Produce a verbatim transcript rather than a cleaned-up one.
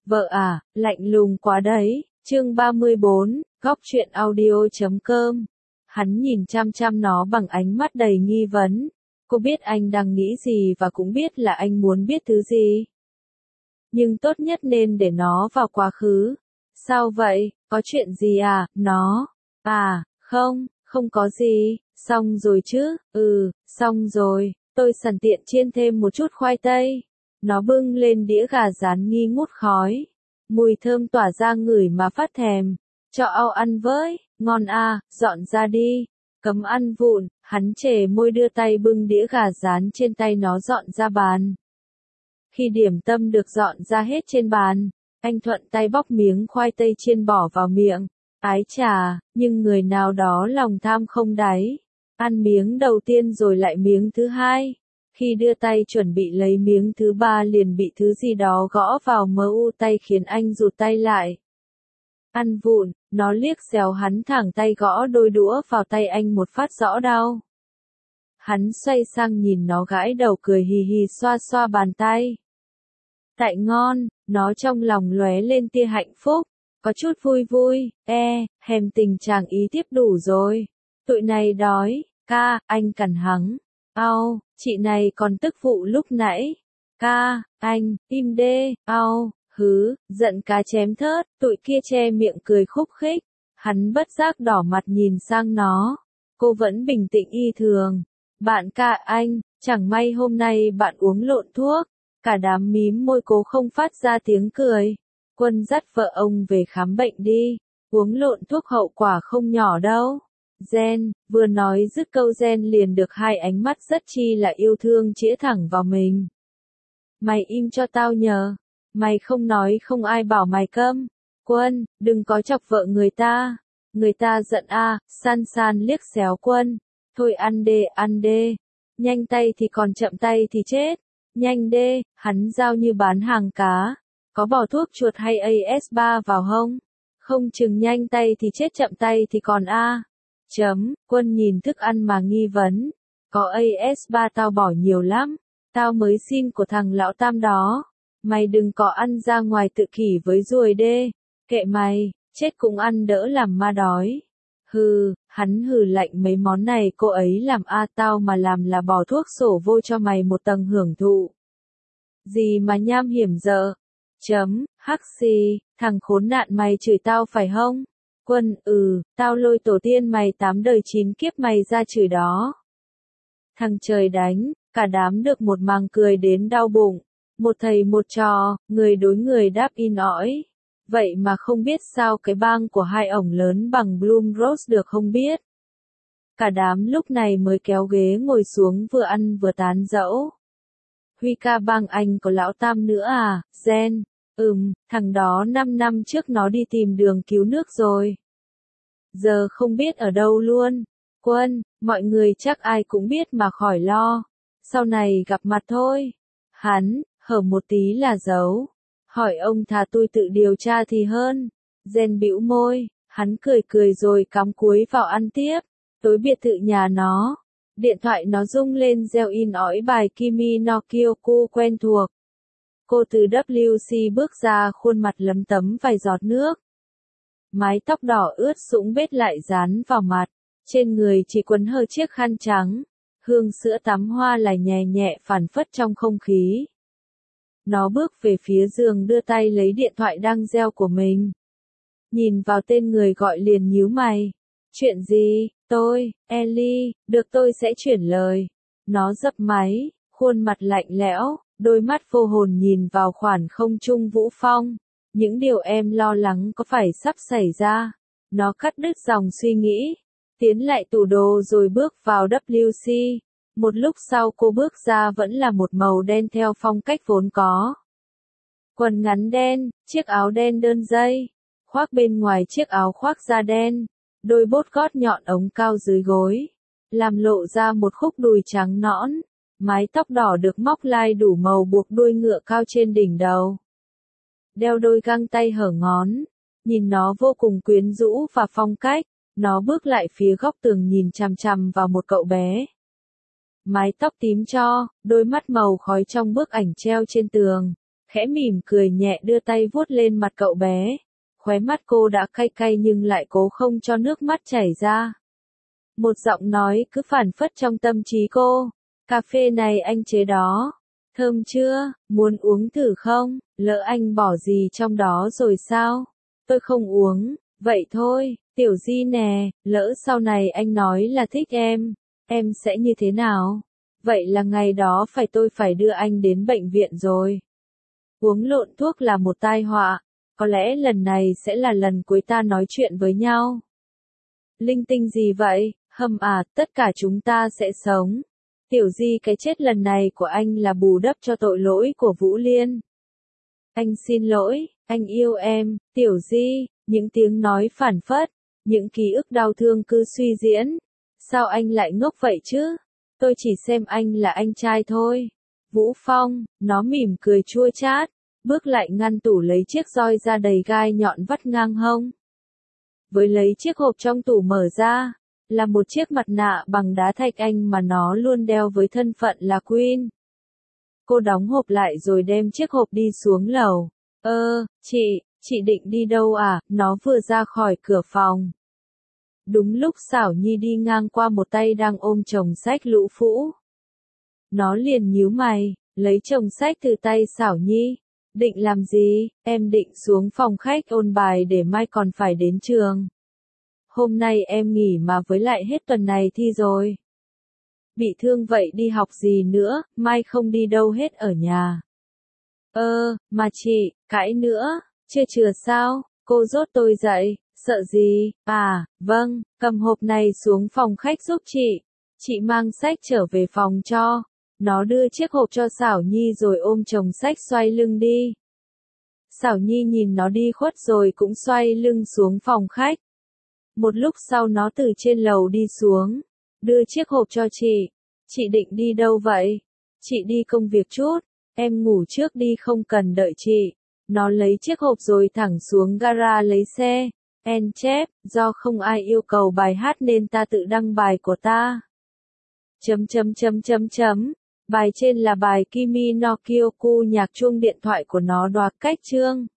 Vợ à, lạnh lùng quá đấy. Chương ba mươi bốn, góc truyện audio chấm com. Hắn nhìn chăm chăm nó bằng ánh mắt đầy nghi vấn. Cô biết anh đang nghĩ gì và cũng biết là anh muốn biết thứ gì. Nhưng tốt nhất nên để nó vào quá khứ. Sao vậy, có chuyện gì à, nó? À, không, không có gì, xong rồi chứ, ừ, xong rồi, tôi sẵn tiện chiên thêm một chút khoai tây. Nó bưng lên đĩa gà rán nghi ngút khói. Mùi thơm tỏa ra ngửi mà phát thèm. Cho ao ăn với, ngon à, dọn ra đi. Cấm ăn vụn, hắn chề môi đưa tay bưng đĩa gà rán trên tay nó dọn ra bàn. Khi điểm tâm được dọn ra hết trên bàn, anh thuận tay bóc miếng khoai tây chiên bỏ vào miệng. Ái chà, nhưng người nào đó lòng tham không đáy. Ăn miếng đầu tiên rồi lại miếng thứ hai. Khi đưa tay chuẩn bị lấy miếng thứ ba liền bị thứ gì đó gõ vào mờ u tay khiến anh rụt tay lại. Ăn vụn, nó liếc xéo hắn thẳng tay gõ đôi đũa vào tay anh một phát rõ đau. Hắn xoay sang nhìn nó gãi đầu cười hì hì xoa xoa bàn tay. Tại ngon, nó trong lòng lóe lên tia hạnh phúc, có chút vui vui, e, hèm tình chàng ý tiếp đủ rồi. Tụi này đói, ca, anh cằn hắng. Au, chị này còn tức vụ lúc nãy. Ca, anh, im đê, au, hứ, giận cá chém thớt, tụi kia che miệng cười khúc khích. Hắn bất giác đỏ mặt nhìn sang nó. Cô vẫn bình tĩnh y thường. Bạn ca anh, chẳng may hôm nay bạn uống lộn thuốc. Cả đám mím môi cố không phát ra tiếng cười. Quân dắt vợ ông về khám bệnh đi. Uống lộn thuốc hậu quả không nhỏ đâu. Gen, vừa nói dứt câu Gen liền được hai ánh mắt rất chi là yêu thương chĩa thẳng vào mình. Mày im cho tao nhờ. Mày không nói không ai bảo mày câm. Quân, đừng có chọc vợ người ta. Người ta giận a, à, san san liếc xéo Quân. Thôi ăn đê, ăn đê. Nhanh tay thì còn chậm tay thì chết. Nhanh đê, hắn giao như bán hàng cá. Có bỏ thuốc chuột hay a ét ba vào không? Không chừng nhanh tay thì chết chậm tay thì còn a. Chấm, Quân nhìn thức ăn mà nghi vấn. Có a ét ba tao bỏ nhiều lắm. Tao mới xin của thằng lão tam đó. Mày đừng có ăn ra ngoài tự kỷ với ruồi đê. Kệ mày, chết cũng ăn đỡ làm ma đói. Hừ, hắn hừ lạnh mấy món này cô ấy làm a tao mà làm là bỏ thuốc sổ vô cho mày một tầng hưởng thụ. Gì mà nham hiểm dợ. Chấm, hắc xì, thằng khốn nạn mày chửi tao phải không? Quân, ừ, tao lôi tổ tiên mày tám đời chín kiếp mày ra chửi đó. Thằng trời đánh, cả đám được một màng cười đến đau bụng. Một thầy một trò, người đối người đáp in ỏi. Vậy mà không biết sao cái bang của hai ổng lớn bằng Bloom Rose được không biết. Cả đám lúc này mới kéo ghế ngồi xuống vừa ăn vừa tán dẫu. Huy ca bang anh có lão tam nữa à, Gen? Ừm, thằng đó năm năm trước nó đi tìm đường cứu nước rồi. Giờ không biết ở đâu luôn. Quân, mọi người chắc ai cũng biết mà khỏi lo. Sau này gặp mặt thôi. Hắn, hở một tí là giấu. Hỏi ông thà tôi tự điều tra thì hơn. Gen bĩu môi, hắn cười cười rồi cắm cúi vào ăn tiếp. Tối biệt thự nhà nó. Điện thoại nó rung lên reo in ỏi bài Kimi no Kyoku quen thuộc. Cô từ vê kép xê bước ra khuôn mặt lấm tấm vài giọt nước. Mái tóc đỏ ướt sũng bết lại dán vào mặt. Trên người chỉ quấn hơ chiếc khăn trắng. Hương sữa tắm hoa lại nhẹ nhẹ phảng phất trong không khí. Nó bước về phía giường đưa tay lấy điện thoại đang reo của mình. Nhìn vào tên người gọi liền nhíu mày. Chuyện gì? Tôi, Ellie, được tôi sẽ chuyển lời. Nó dập máy, khuôn mặt lạnh lẽo, đôi mắt vô hồn nhìn vào khoảng không trung Vũ Phong. Những điều em lo lắng có phải sắp xảy ra. Nó cắt đứt dòng suy nghĩ. Tiến lại tủ đồ rồi bước vào vê kép xê. Một lúc sau cô bước ra vẫn là một màu đen theo phong cách vốn có. Quần ngắn đen, chiếc áo đen đơn dây. Khoác bên ngoài chiếc áo khoác da đen. Đôi bốt gót nhọn ống cao dưới gối. Làm lộ ra một khúc đùi trắng nõn. Mái tóc đỏ được móc lai đủ màu buộc đuôi ngựa cao trên đỉnh đầu. Đeo đôi găng tay hở ngón. Nhìn nó vô cùng quyến rũ và phong cách. Nó bước lại phía góc tường nhìn chằm chằm vào một cậu bé. Mái tóc tím cho, đôi mắt màu khói trong bức ảnh treo trên tường. khẽ mỉm cười nhẹ đưa tay vuốt lên mặt cậu bé. Khóe mắt cô đã cay cay nhưng lại cố không cho nước mắt chảy ra. Một giọng nói cứ phảng phất trong tâm trí cô. Cà phê này anh chế đó. Thơm chưa, muốn uống thử không? Lỡ anh bỏ gì trong đó rồi sao? Tôi không uống, vậy thôi, Tiểu Di nè, lỡ sau này anh nói là thích em, em sẽ như thế nào? Vậy là ngày đó phải tôi phải đưa anh đến bệnh viện rồi. Uống lộn thuốc là một tai họa, có lẽ lần này sẽ là lần cuối ta nói chuyện với nhau. Linh tinh gì vậy, Hâm à, tất cả chúng ta sẽ sống. Tiểu Di, cái chết lần này của anh là bù đắp cho tội lỗi của Vũ Liên. Anh xin lỗi, anh yêu em, Tiểu Di, những tiếng nói phảng phất, những ký ức đau thương cứ suy diễn. Sao anh lại ngốc vậy chứ? Tôi chỉ xem anh là anh trai thôi. Vũ Phong, nó mỉm cười chua chát, bước lại ngăn tủ lấy chiếc roi ra đầy gai nhọn vắt ngang hông. Với lấy chiếc hộp trong tủ mở ra, là một chiếc mặt nạ bằng đá thạch anh mà nó luôn đeo với thân phận là Queen. Cô đóng hộp lại rồi đem chiếc hộp đi xuống lầu. Ơ, chị, chị định đi đâu à? Nó vừa ra khỏi cửa phòng. Đúng lúc Xảo Nhi đi ngang qua, một tay đang ôm chồng sách lũ phũ. Nó liền nhíu mày, lấy chồng sách từ tay Xảo Nhi. Định làm gì? Em định xuống phòng khách ôn bài để mai còn phải đến trường. Hôm nay em nghỉ mà, với lại hết tuần này thi rồi. Bị thương vậy đi học gì nữa, mai không đi đâu hết, ở nhà. Ơ, mà chị, cãi nữa, chưa chừa sao, cô dốt tôi dậy, sợ gì, à, vâng, cầm hộp này xuống phòng khách giúp chị. Chị mang sách trở về phòng cho. Nó đưa chiếc hộp cho Xảo Nhi rồi ôm chồng sách xoay lưng đi. Xảo Nhi nhìn nó đi khuất rồi cũng xoay lưng xuống phòng khách. Một lúc sau nó từ trên lầu đi xuống, đưa chiếc hộp cho chị. Chị định đi đâu vậy? Chị đi công việc chút, em ngủ trước đi không cần đợi chị. Nó lấy chiếc hộp rồi thẳng xuống gara lấy xe. En chép, do không ai yêu cầu bài hát nên ta tự đăng bài của ta. Chấm chấm chấm chấm chấm. Bài trên là bài Kimi no Kyoku, nhạc chuông điện thoại của nó đoạt cách chương.